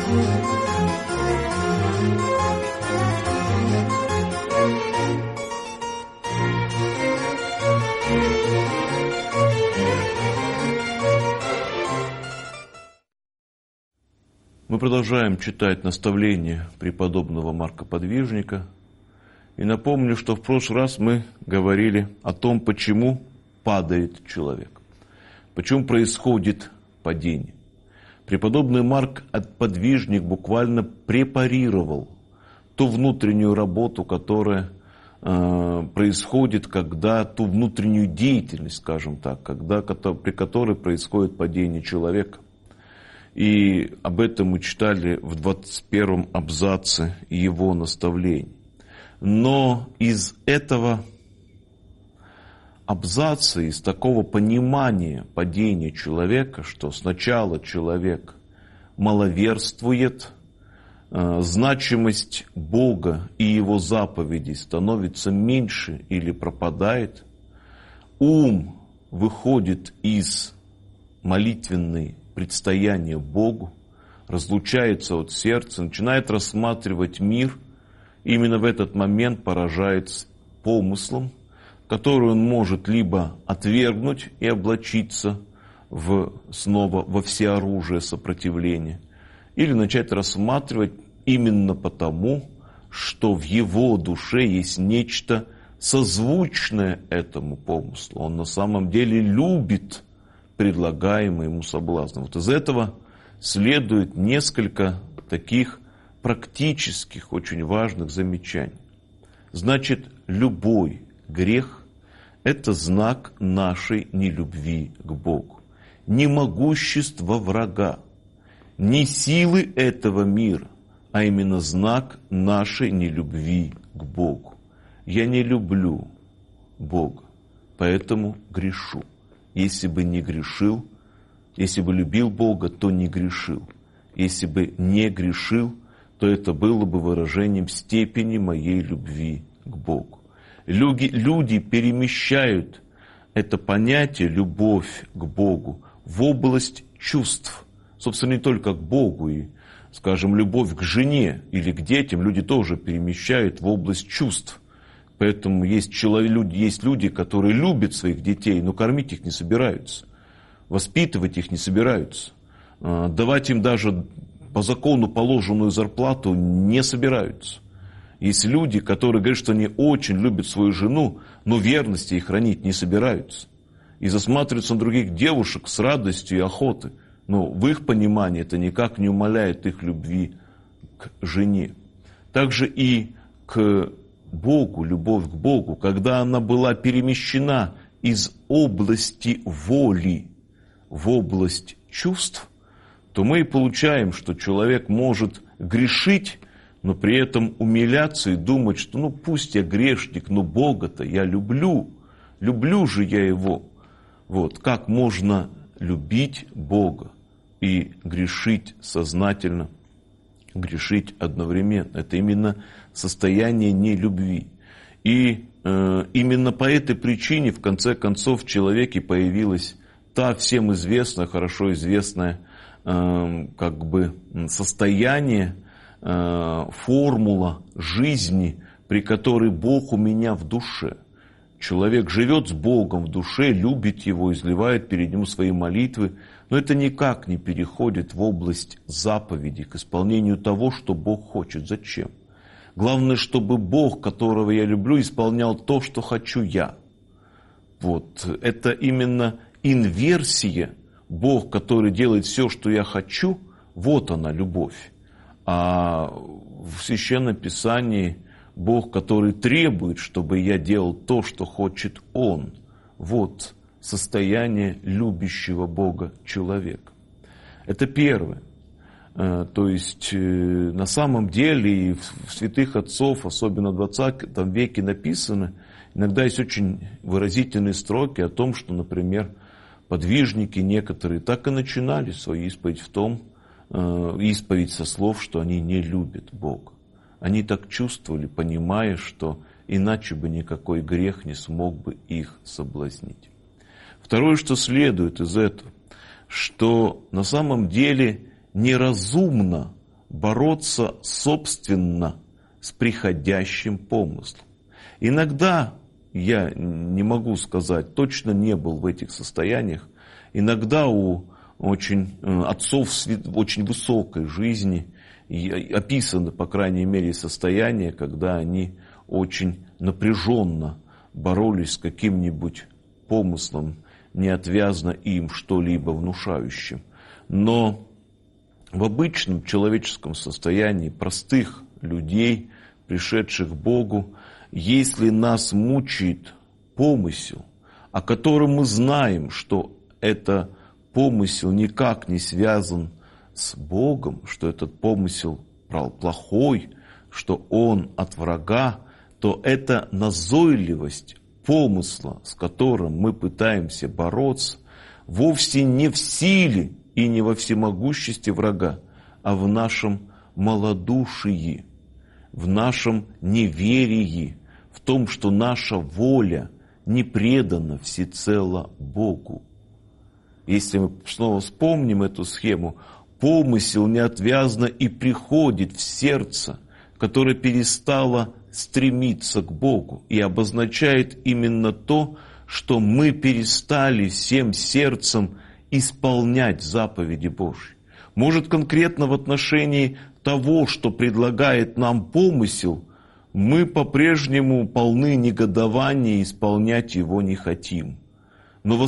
Мы продолжаем читать наставления преподобного Марка Подвижника. И напомню, что в прошлый раз мы говорили о том, почему падает человек, почему происходит падение. Преподобный Марк Подвижник буквально препарировал ту внутреннюю работу, которая происходит, когда ту внутреннюю деятельность, скажем так, при которой происходит падение человека. И об этом мы читали в 21 абзаце его наставлений. Но из этого абзаца, из такого понимания падения человека, что сначала человек маловерствует, значимость Бога и Его заповедей становится меньше или пропадает, ум выходит из молитвенной предстояния Богу, разлучается от сердца, начинает рассматривать мир, именно в этот момент поражается помыслом, который он может либо отвергнуть и облачиться снова во всеоружие сопротивления, или начать рассматривать именно потому, что в его душе есть нечто созвучное этому помыслу. Он на самом деле любит предлагаемый ему соблазн. Вот из этого следует несколько таких практических, очень важных замечаний. Значит, любой грех – это знак нашей нелюбви к Богу, не могущество врага, не силы этого мира, а именно знак нашей нелюбви к Богу. Я не люблю Бога, поэтому грешу. Если бы не грешил, если бы любил Бога, то не грешил. Если бы не грешил, то это было бы выражением степени моей любви к Богу. Люди перемещают это понятие «любовь к Богу» в область чувств. Собственно, не только к Богу, и, скажем, любовь к жене или к детям люди тоже перемещают в область чувств. Поэтому есть люди, которые любят своих детей, но кормить их не собираются, воспитывать их не собираются, давать им даже по закону положенную зарплату не собираются. Есть люди, которые говорят, что они очень любят свою жену, но верности их хранить не собираются. И засматриваются на других девушек с радостью и охотой. Но в их понимании это никак не умаляет их любви к жене. Также и к Богу, любовь к Богу, когда она была перемещена из области воли в область чувств, то мы и получаем, что человек может грешить, но при этом умиляться и думать, что пусть я грешник, но Бога-то я люблю же я Его. Вот, как можно любить Бога и грешить сознательно, грешить одновременно? Это именно состояние нелюбви. И именно по этой причине, в конце концов, в человеке появилась та всем известная, хорошо известная состояние, формула жизни, при которой Бог у меня в душе. Человек живет с Богом в душе, любит Его, изливает перед Ним свои молитвы, но это никак не переходит в область заповедей, к исполнению того, что Бог хочет. Зачем? Главное, чтобы Бог, которого я люблю, исполнял то, что хочу я. Вот. Это именно инверсия. Бог, который делает все, что я хочу, вот она, любовь. А в Священном Писании Бог, который требует, чтобы я делал то, что хочет Он. Вот состояние любящего Бога человека. Это первое. То есть на самом деле и в святых отцов, особенно в 20 веке написано, иногда есть очень выразительные строки о том, что, например, подвижники некоторые так и начинали свою исповедь исповедь со слов, что они не любят Бога. Они так чувствовали, понимая, что иначе бы никакой грех не смог бы их соблазнить. Второе, что следует из этого, что на самом деле неразумно бороться собственно с приходящим помыслом. Иногда, я не могу сказать, точно не был в этих состояниях, иногда у отцов очень высокой жизни описаны, по крайней мере, состояния, когда они очень напряженно боролись с каким-нибудь помыслом, неотвязно им что-либо внушающим. Но в обычном человеческом состоянии простых людей, пришедших к Богу, если нас мучает помысел, о котором мы знаем, что это помысел никак не связан с Богом, что этот помысел плохой, что он от врага, то эта назойливость помысла, с которым мы пытаемся бороться, вовсе не в силе и не во всемогуществе врага, а в нашем малодушии, в нашем неверии, в том, что наша воля не предана всецело Богу. Если мы снова вспомним эту схему, помысел неотвязно и приходит в сердце, которое перестало стремиться к Богу, и обозначает именно то, что мы перестали всем сердцем исполнять заповеди Божьи. Может, конкретно в отношении того, что предлагает нам помысел, мы по-прежнему полны негодования и исполнять его не хотим. Но в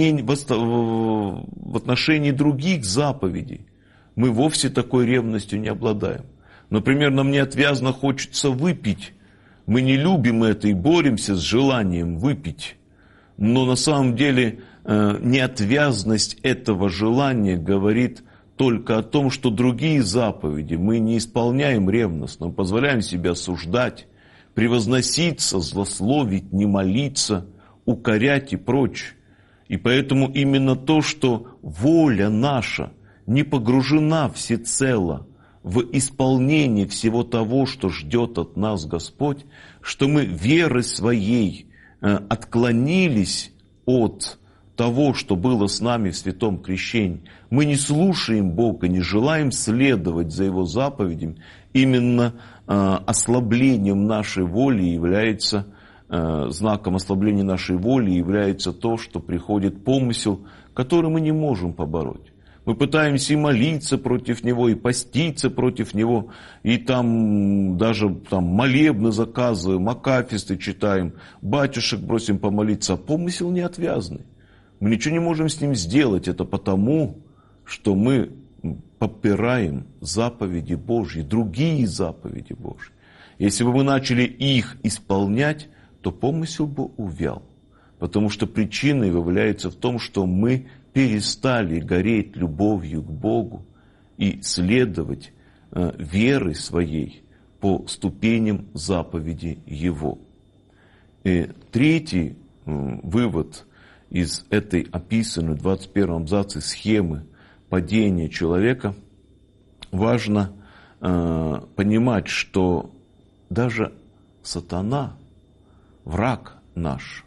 отношении других заповедей мы вовсе такой ревностью не обладаем. Например, нам неотвязно хочется выпить. Мы не любим это и боремся с желанием выпить. Но на самом деле неотвязность этого желания говорит только о том, что другие заповеди мы не исполняем ревностно, мы позволяем себе осуждать, превозноситься, злословить, не молиться, укорять и прочее. И поэтому именно то, что воля наша не погружена всецело в исполнение всего того, что ждет от нас Господь, что мы верой своей отклонились от того, что было с нами в святом крещении. Мы не слушаем Бога, не желаем следовать за Его заповедями. Именно ослаблением нашей воли является, знаком ослабления нашей воли является то, что приходит помысел, который мы не можем побороть. Мы пытаемся и молиться против него, и поститься против него, и даже молебны заказываем, акафисты читаем, батюшек бросим помолиться, а помысел неотвязный. Мы ничего не можем с ним сделать, это потому, что мы попираем заповеди Божьи, другие заповеди Божьи. Если бы мы начали их исполнять, то помысел бы увял, потому что причина является в том, что мы перестали гореть любовью к Богу и следовать верой своей по ступеням заповеди Его. И третий вывод из этой описанной в 21 абзаце схемы падения человека: важно понимать, что даже сатана, враг наш,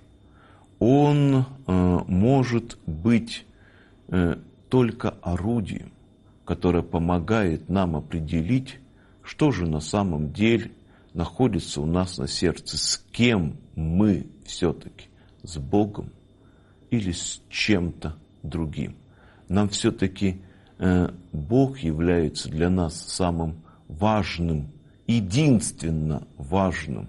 он может быть только орудием, которое помогает нам определить, что же на самом деле находится у нас на сердце, с кем мы все-таки, с Богом или с чем-то другим. Нам все-таки Бог является для нас самым важным, единственно важным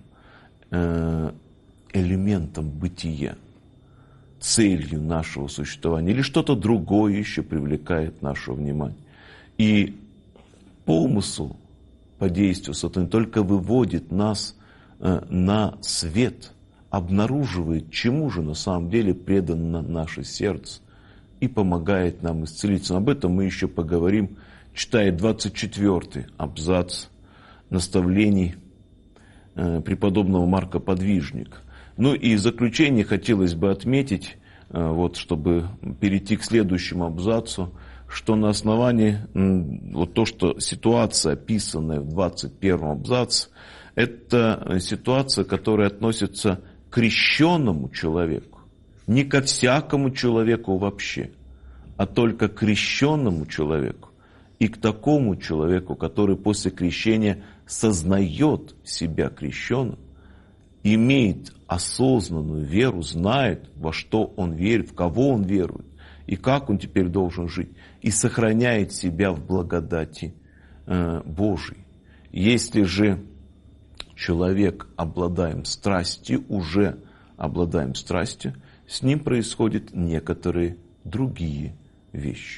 элементом бытия, целью нашего существования, или что-то другое еще привлекает наше внимание. И помысл по действию сатаны только выводит нас на свет, обнаруживает, чему же на самом деле предано наше сердце, и помогает нам исцелиться. Об этом мы еще поговорим, читая 24 абзац наставлений преподобного Марка Подвижника. Ну и в заключение хотелось бы отметить, чтобы перейти к следующему абзацу, что на основании то, что ситуация, описанная в 21 абзаце, это ситуация, которая относится к крещенному человеку, не ко всякому человеку вообще, а только к крещенному человеку. И к такому человеку, который после крещения сознает себя крещенным, имеет осознанную веру, знает, во что он верит, в кого он верует, и как он теперь должен жить, и сохраняет себя в благодати Божией. Если же человек обладаем страстью, уже обладаем страстью, с ним происходят некоторые другие вещи.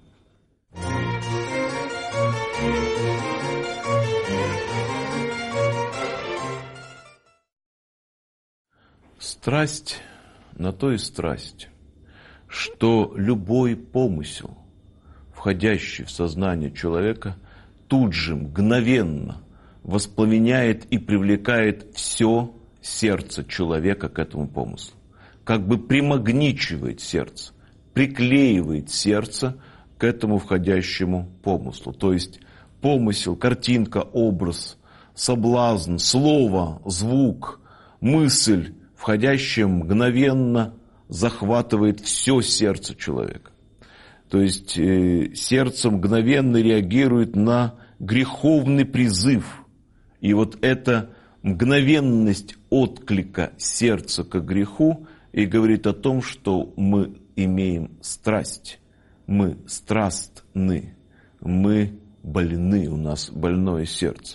Страсть на то и страсть, что любой помысел, входящий в сознание человека, тут же мгновенно воспламеняет и привлекает все сердце человека к этому помыслу. Как бы примагничивает сердце, приклеивает сердце к этому входящему помыслу. То есть помысел, картинка, образ, соблазн, слово, звук, мысль, входящая мгновенно захватывает все сердце человека. То есть сердце мгновенно реагирует на греховный призыв. И вот эта мгновенность отклика сердца к греху и говорит о том, что мы имеем страсть, мы страстны, мы больны, у нас больное сердце.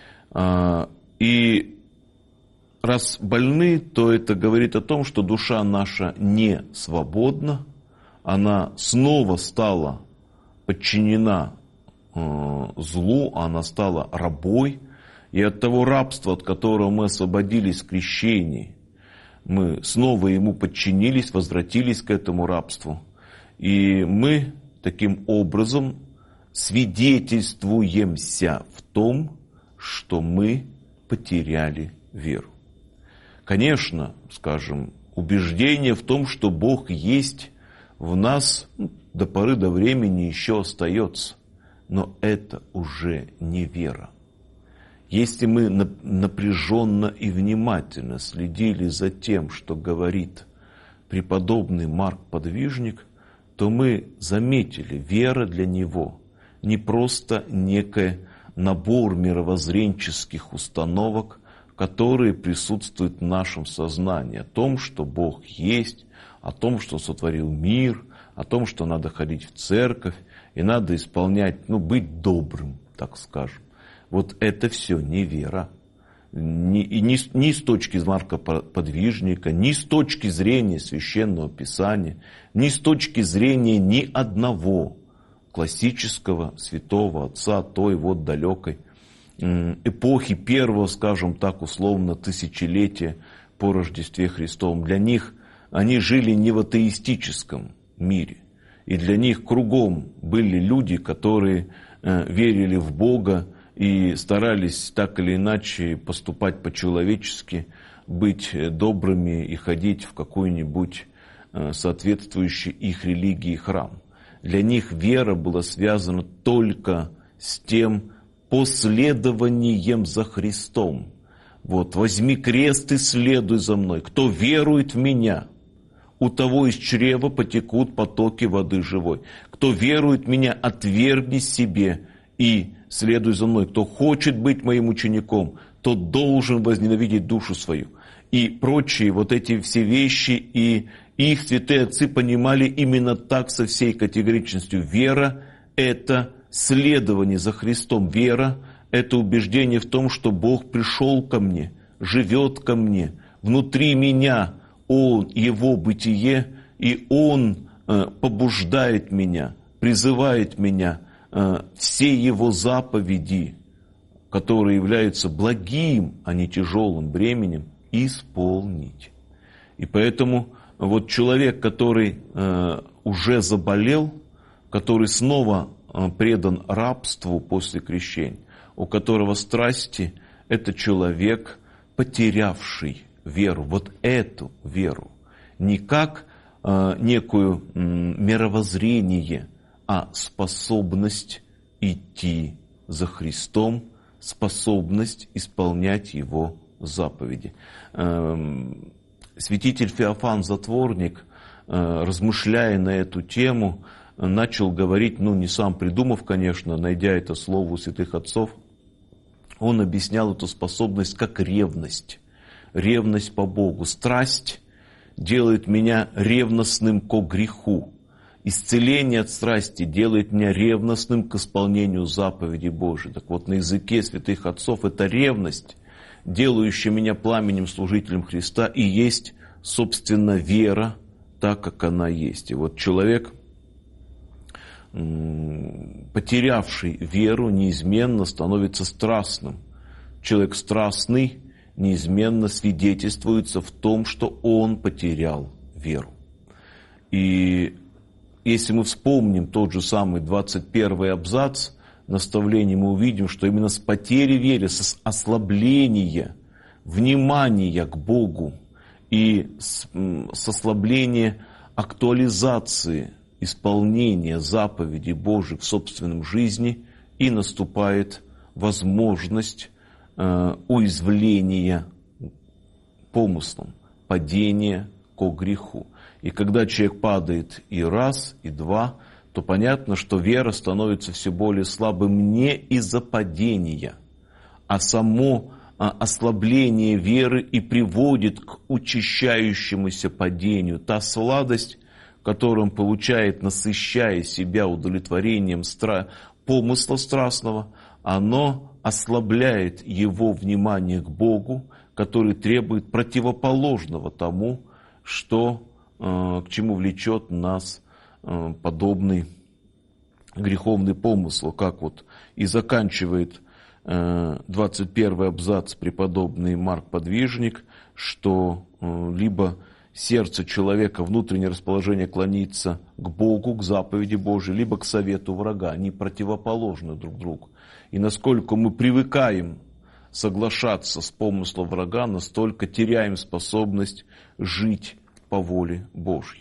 И раз больны, то это говорит о том, что душа наша не свободна, она снова стала подчинена злу, она стала рабой, и от того рабства, от которого мы освободились в крещении, мы снова ему подчинились, возвратились к этому рабству. И мы таким образом свидетельствуемся в том, что мы потеряли веру. Конечно, скажем, убеждение в том, что Бог есть, в нас до поры до времени еще остается, но это уже не вера. Если мы напряженно и внимательно следили за тем, что говорит преподобный Марк Подвижник, то мы заметили, вера для него не просто некий набор мировоззренческих установок, которые присутствуют в нашем сознании, о том, что Бог есть, о том, что сотворил мир, о том, что надо ходить в церковь и надо исполнять, быть добрым, так скажем. Вот это все не вера. Ни с точки Марка Подвижника, ни с точки зрения Священного Писания, ни с точки зрения ни одного классического святого отца той вот далекой эпохи первого, скажем так, условно, тысячелетия по Рождестве Христовом. Для них они жили не в атеистическом мире. И для них кругом были люди, которые верили в Бога и старались так или иначе поступать по-человечески, быть добрыми и ходить в какой-нибудь соответствующий их религии храм. Для них вера была связана только с тем последованием за Христом. Вот, возьми крест и следуй за мной. Кто верует в меня, у того из чрева потекут потоки воды живой. Кто верует в меня, отвергни себе и следуй за мной. Кто хочет быть моим учеником, тот должен возненавидеть душу свою. И прочие вот эти все вещи, и их святые отцы понимали именно так, со всей категоричностью. Вера – это следование за Христом. Вера – это убеждение в том, что Бог пришел ко мне, живет ко мне, внутри меня Он, Его бытие, и Он побуждает меня, призывает меня все Его заповеди, которые являются благим, а не тяжелым бременем, исполнить. И поэтому вот человек, который уже заболел, который снова предан рабству после крещения, у которого страсти, это человек, потерявший веру, вот эту веру, не как некую мировоззрение, а способность идти за Христом, способность исполнять Его заповеди. Святитель Феофан Затворник, размышляя на эту тему, начал говорить, не сам придумав, конечно, найдя это слово у святых отцов, он объяснял эту способность как ревность. Ревность по Богу. Страсть делает меня ревностным ко греху. Исцеление от страсти делает меня ревностным к исполнению заповедей Божьей. Так вот, на языке святых отцов эта ревность, делающая меня пламенем служителем Христа, и есть, собственно, вера, так, как она есть. И вот человек, потерявший веру, неизменно становится страстным. Человек страстный неизменно свидетельствуется в том, что он потерял веру. И если мы вспомним тот же самый 21 абзац наставления, мы увидим, что именно с потерей веры, с ослабления внимания к Богу и с ослабления актуализации исполнения заповедей Божьих в собственном жизни и наступает возможность уязвления помыслом, падения ко греху. И когда человек падает и раз, и два, то понятно, что вера становится все более слабым не из-за падения, а само ослабление веры и приводит к учащающемуся падению. Та сладость, которую он получает, насыщая себя удовлетворением помысла страстного, оно ослабляет его внимание к Богу, который требует противоположного тому, к чему влечет нас подобный греховный помысл. Как вот и заканчивает 21 абзац преподобный Марк Подвижник, что либо сердце человека, внутреннее расположение клонится к Богу, к заповеди Божией, либо к совету врага. Они противоположны друг другу. И насколько мы привыкаем соглашаться с помыслом врага, настолько теряем способность жить по воле Божьей.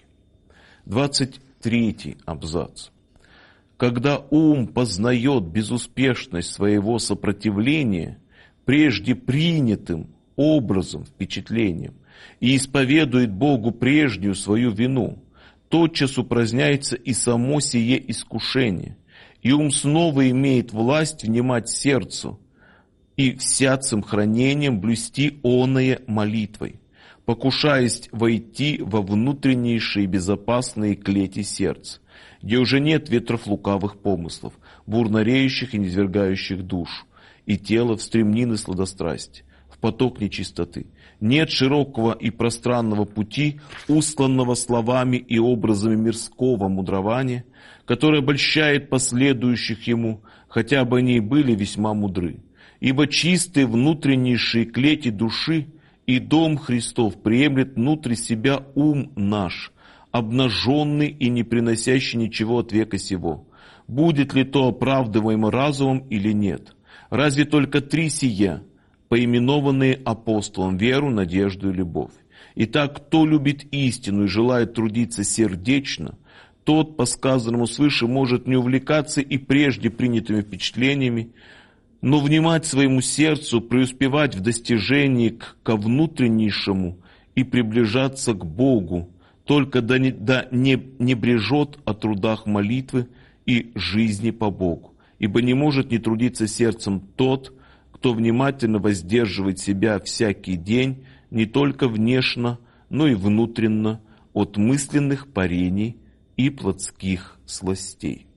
23 абзац. Когда ум познает безуспешность своего сопротивления прежде принятым образом, впечатлением, и исповедует Богу прежнюю свою вину, тотчас упраздняется и само сие искушение, и ум снова имеет власть внимать сердцу и всяцем хранением блюсти оное молитвой, покушаясь войти во внутреннейшие безопасные клети сердца, где уже нет ветров лукавых помыслов, бурно реющих и низвергающих душу, и тело в стремнины сладострастия, в поток нечистоты. Нет широкого и пространного пути, устланного словами и образами мирского мудрования, которое обольщает последующих ему, хотя бы они и были весьма мудры. Ибо чистые внутреннейшие клети души и дом Христов приемлет внутри себя ум наш, обнаженный и не приносящий ничего от века сего. Будет ли то оправдываемо разумом или нет? Разве только три сия, поименованные апостолом: веру, надежду и любовь. Итак, кто любит истину и желает трудиться сердечно, тот, по сказанному свыше, может не увлекаться и прежде принятыми впечатлениями, но внимать своему сердцу, преуспевать в достижении ко внутреннейшему и приближаться к Богу, только да не брежет о трудах молитвы и жизни по Богу. Ибо не может не трудиться сердцем тот, кто внимательно воздерживает себя всякий день, не только внешне, но и внутренно, от мысленных парений и плотских сластей.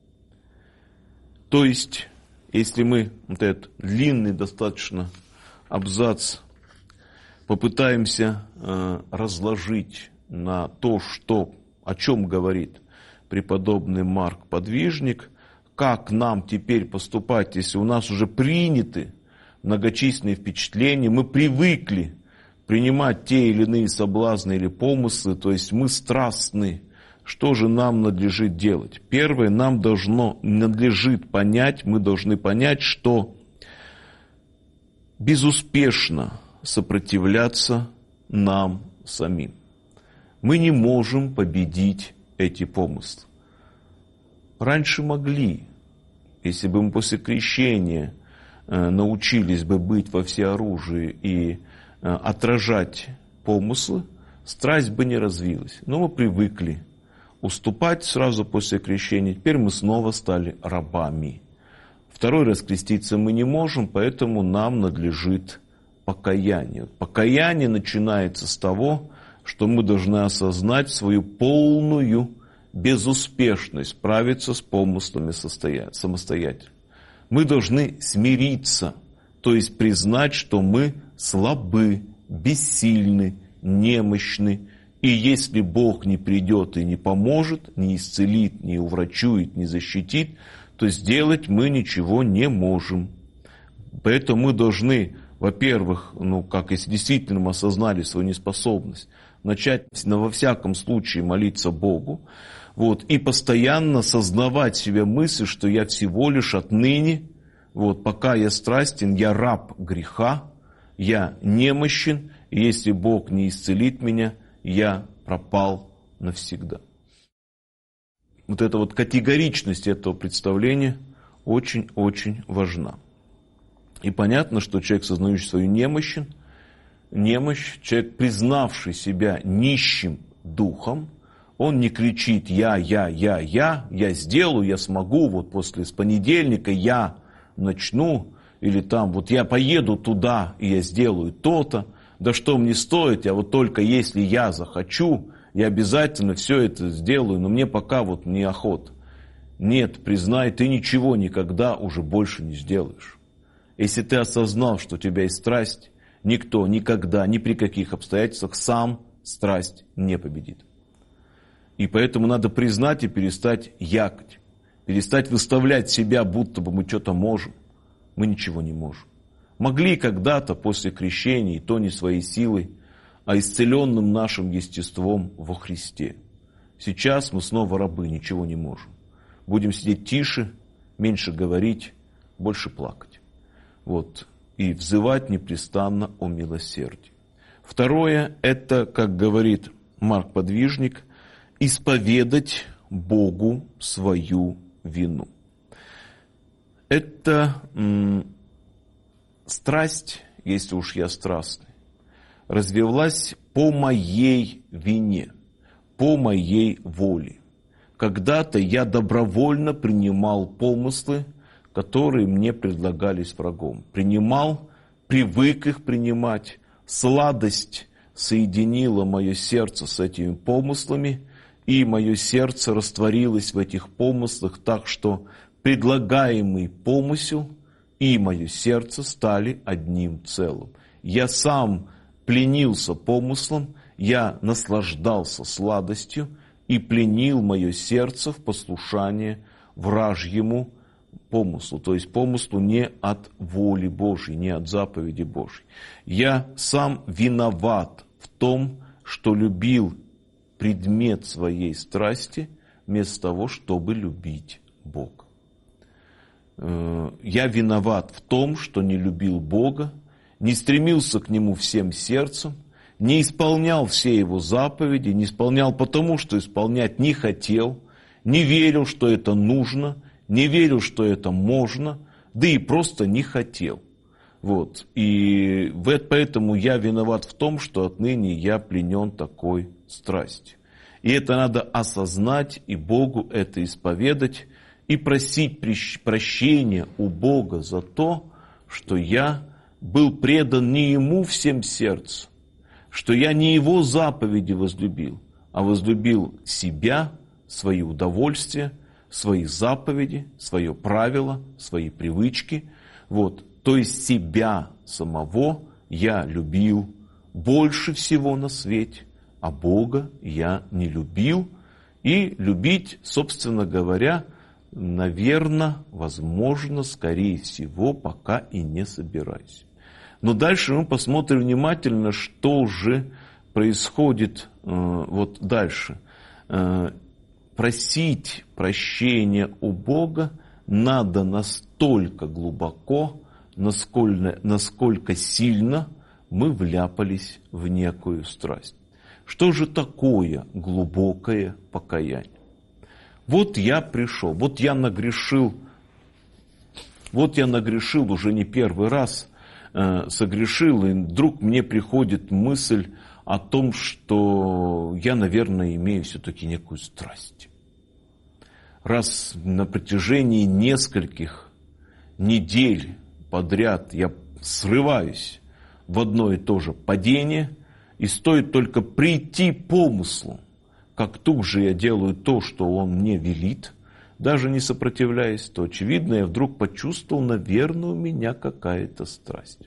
То есть, если мы этот длинный достаточно абзац попытаемся разложить на то, о чем говорит преподобный Марк Подвижник, как нам теперь поступать, если у нас уже приняты многочисленные впечатления, мы привыкли принимать те или иные соблазны или помыслы, то есть мы страстны. Что же нам надлежит делать? Первое, нам надлежит понять, мы должны понять, что безуспешно сопротивляться нам самим. Мы не можем победить эти помыслы. Раньше могли, если бы мы после крещения научились бы быть во всеоружии и отражать помыслы, страсть бы не развилась. Но мы привыкли уступать сразу после крещения, теперь мы снова стали рабами. Второй раз креститься мы не можем, поэтому нам надлежит покаяние. Покаяние начинается с того, что мы должны осознать свою полную безуспешность справиться с помыслами самостоятельно. Мы должны смириться, то есть признать, что мы слабы, бессильны, немощны. И если Бог не придет и не поможет, не исцелит, не уврачует, не защитит, то сделать мы ничего не можем. Поэтому мы должны, во-первых, как если действительно мы осознали свою неспособность, начать во всяком случае молиться Богу, и постоянно сознавать в себе мысль, что я всего лишь отныне, пока я страстен, я раб греха, я немощен, и если Бог не исцелит меня, я пропал навсегда. Эта категоричность этого представления очень-очень важна. И понятно, что человек, сознающий свою немощь, человек, признавший себя нищим духом, он не кричит я сделаю, я смогу, с понедельника я начну, или я поеду туда, и я сделаю то-то, да что мне стоит, только если я захочу, я обязательно все это сделаю, но мне пока неохота. Нет, признай, ты ничего никогда уже больше не сделаешь. Если ты осознал, что у тебя есть страсть, никто никогда, ни при каких обстоятельствах сам страсть не победит. И поэтому надо признать и перестать якать, перестать выставлять себя, будто бы мы что-то можем. Мы ничего не можем. Могли когда-то после крещения, и то не своей силой, а исцеленным нашим естеством во Христе. Сейчас мы снова рабы, ничего не можем. Будем сидеть тише, меньше говорить, больше плакать. И взывать непрестанно о милосердии. Второе, это, как говорит Марк Подвижник, исповедать Богу свою вину. Это страсть, если уж я страстный, развилась по моей вине, по моей воле. Когда-то я добровольно принимал помыслы, которые мне предлагались врагом. Привык их принимать. Сладость соединила мое сердце с этими помыслами, и мое сердце растворилось в этих помыслах так, что предлагаемый помысел и мое сердце стали одним целым. Я сам пленился помыслом, я наслаждался сладостью и пленил мое сердце в послушание вражьему помыслу, то есть помыслу не от воли Божьей, не от заповеди Божьей. Я сам виноват в том, что любил предмет своей страсти вместо того, чтобы любить Бога. Я виноват в том, что не любил Бога, не стремился к Нему всем сердцем, не исполнял все Его заповеди, не исполнял потому, что исполнять не хотел, не верил, что это нужно, не верил, что это можно, да и просто не хотел. И поэтому я виноват в том, что отныне я пленен такой страстью. И это надо осознать, и Богу это исповедать, и просить прощения у Бога за то, что я был предан не Ему всем сердцем, что я не Его заповеди возлюбил, а возлюбил себя, свои удовольствия, свои заповеди, свое правило, свои привычки. То есть себя самого я любил больше всего на свете, а Бога я не любил. И любить, собственно говоря, наверное, возможно, скорее всего, пока и не собираюсь. Но дальше мы посмотрим внимательно, что же происходит дальше. Просить прощения у Бога надо настолько глубоко, насколько сильно мы вляпались в некую страсть. Что же такое глубокое покаяние? Я пришел, я нагрешил уже не первый раз, согрешил, и вдруг мне приходит мысль, о том, что я, наверное, имею все-таки некую страсть. Раз на протяжении нескольких недель подряд я срываюсь в одно и то же падение, и стоит только прийти помыслу, как тут же я делаю то, что он мне велит, даже не сопротивляясь, то, очевидно, я вдруг почувствовал, наверное, у меня какая-то страсть.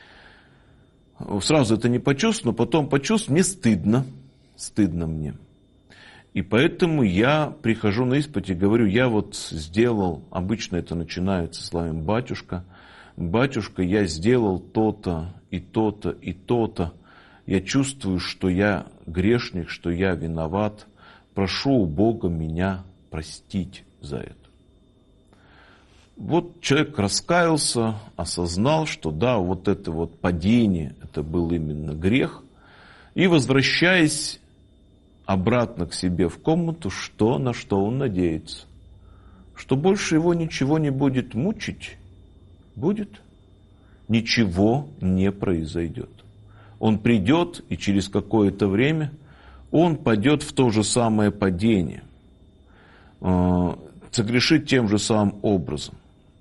Сразу это не почувствовал, но потом почувствовал, мне стыдно мне. И поэтому я прихожу на исповедь и говорю, я вот сделал, обычно это начинается словами «батюшка», «батюшка, я сделал то-то и то-то и то-то, я чувствую, что я грешник, что я виноват, прошу у Бога меня простить за это». Вот человек раскаялся, осознал, что да, вот это вот падение, это был именно грех. И возвращаясь обратно к себе в комнату, на что он надеется? Что больше его ничего не будет мучить? Будет? Ничего не произойдет. Он придет, и через какое-то он падет в то же самое падение. Согрешит тем же самым образом.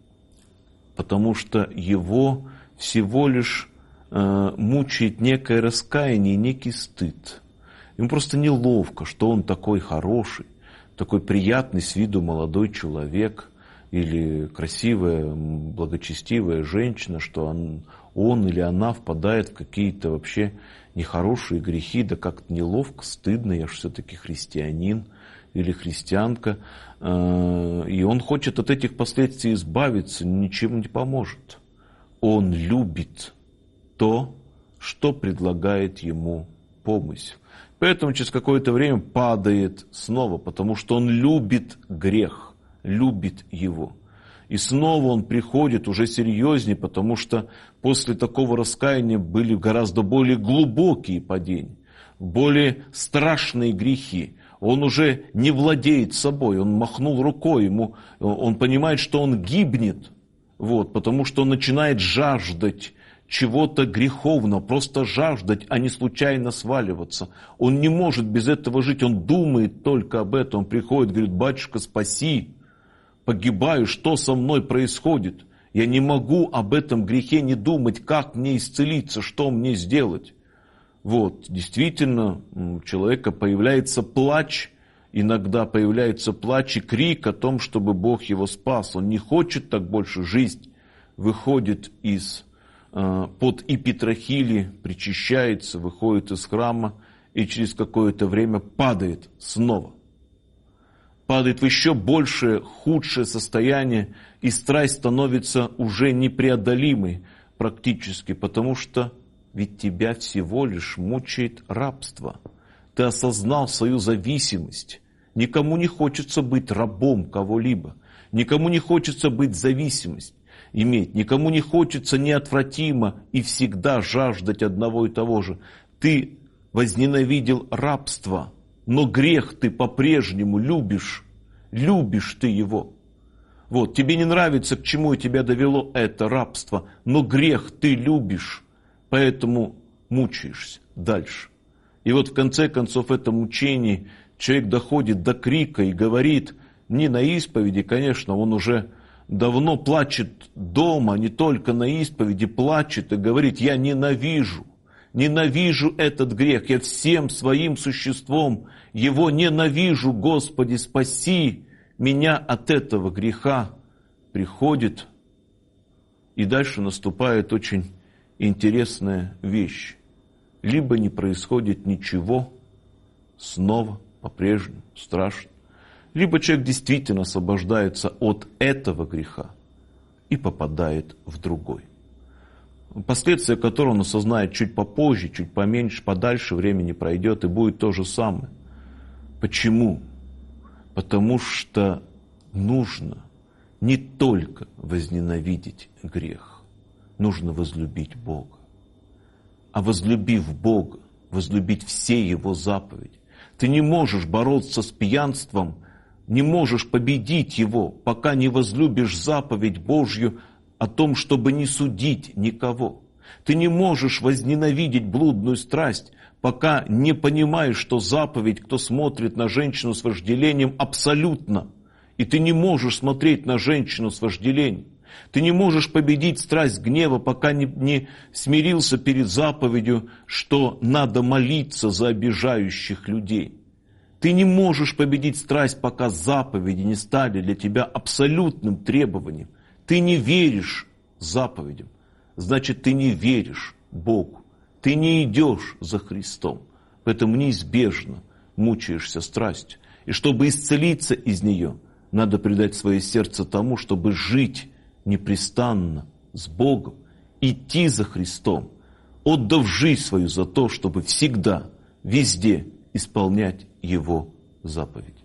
Потому что его всего лишь мучает некое раскаяние, некий стыд. Ему просто неловко, что он такой хороший, такой приятный с виду молодой человек или красивая, благочестивая женщина, что он или она впадает в какие-то вообще нехорошие грехи, да как-то неловко, стыдно, я же все-таки христианин или христианка, и он хочет от этих последствий избавиться, ничем не поможет. Он любит то, что предлагает ему помысел. Поэтому через какое-то время падает снова, потому что он любит грех, любит его. И снова он приходит уже серьезнее, потому что после такого раскаяния были гораздо более глубокие падения, более страшные грехи. Он уже не владеет собой, он махнул рукой, он понимает, что он гибнет, потому что он начинает жаждать чего-то греховного, просто жаждать, а не случайно сваливаться. Он не может без этого жить, он думает только об этом. Он приходит, говорит: «Батюшка, спаси, погибаю, что со мной происходит? Я не могу об этом грехе не думать, как мне исцелиться, что мне сделать?» Действительно, у человека появляется плач, иногда появляется плач и крик о том, чтобы Бог его спас. Он не хочет так больше жить, выходит под епитрахили, причащается, выходит из храма и через какое-то время падает снова. Падает в еще большее, худшее состояние, и страсть становится уже непреодолимой практически, потому что ведь тебя всего лишь мучает рабство. Ты осознал свою зависимость. Никому не хочется быть рабом кого-либо. Никому не хочется быть зависимость иметь. Никому не хочется неотвратимо и всегда жаждать одного и того же. Ты возненавидел рабство, но грех ты по-прежнему любишь. Любишь ты его. Тебе не нравится, к чему тебя довело это рабство, но грех ты любишь. Поэтому мучаешься дальше. И в конце концов, это мучение, человек доходит до крика и говорит, не на исповеди, конечно, он уже давно плачет дома, не только на исповеди, плачет и говорит: «Я ненавижу этот грех, я всем своим существом его ненавижу, Господи, спаси меня от этого греха». Приходит, и дальше наступает очень интересная вещь. Либо не происходит ничего, снова по-прежнему страшно, либо человек действительно освобождается от этого греха и попадает в другой. Последствия которого он осознает чуть попозже, чуть поменьше, подальше, времени пройдет, и будет то же самое. Почему? Потому что нужно не только возненавидеть грех, нужно возлюбить Бога. А возлюбив Бога, возлюбить все Его заповеди. Ты не можешь бороться с пьянством, не можешь победить его, пока не возлюбишь заповедь Божью о том, чтобы не судить никого. Ты не можешь возненавидеть блудную страсть, пока не понимаешь, что заповедь, кто смотрит на женщину с вожделением, абсолютно. И ты не можешь смотреть на женщину с вожделением. Ты не можешь победить страсть гнева, пока не смирился перед заповедью, что надо молиться за обижающих людей. Ты не можешь победить страсть, пока заповеди не стали для тебя абсолютным требованием. Ты не веришь заповедям, значит, ты не веришь Богу. Ты не идешь за Христом, поэтому неизбежно мучаешься страстью. И чтобы исцелиться из нее, надо предать свое сердце тому, чтобы жить непрестанно с Богом, идти за Христом, отдав жизнь свою за то, чтобы всегда, везде исполнять Его заповеди.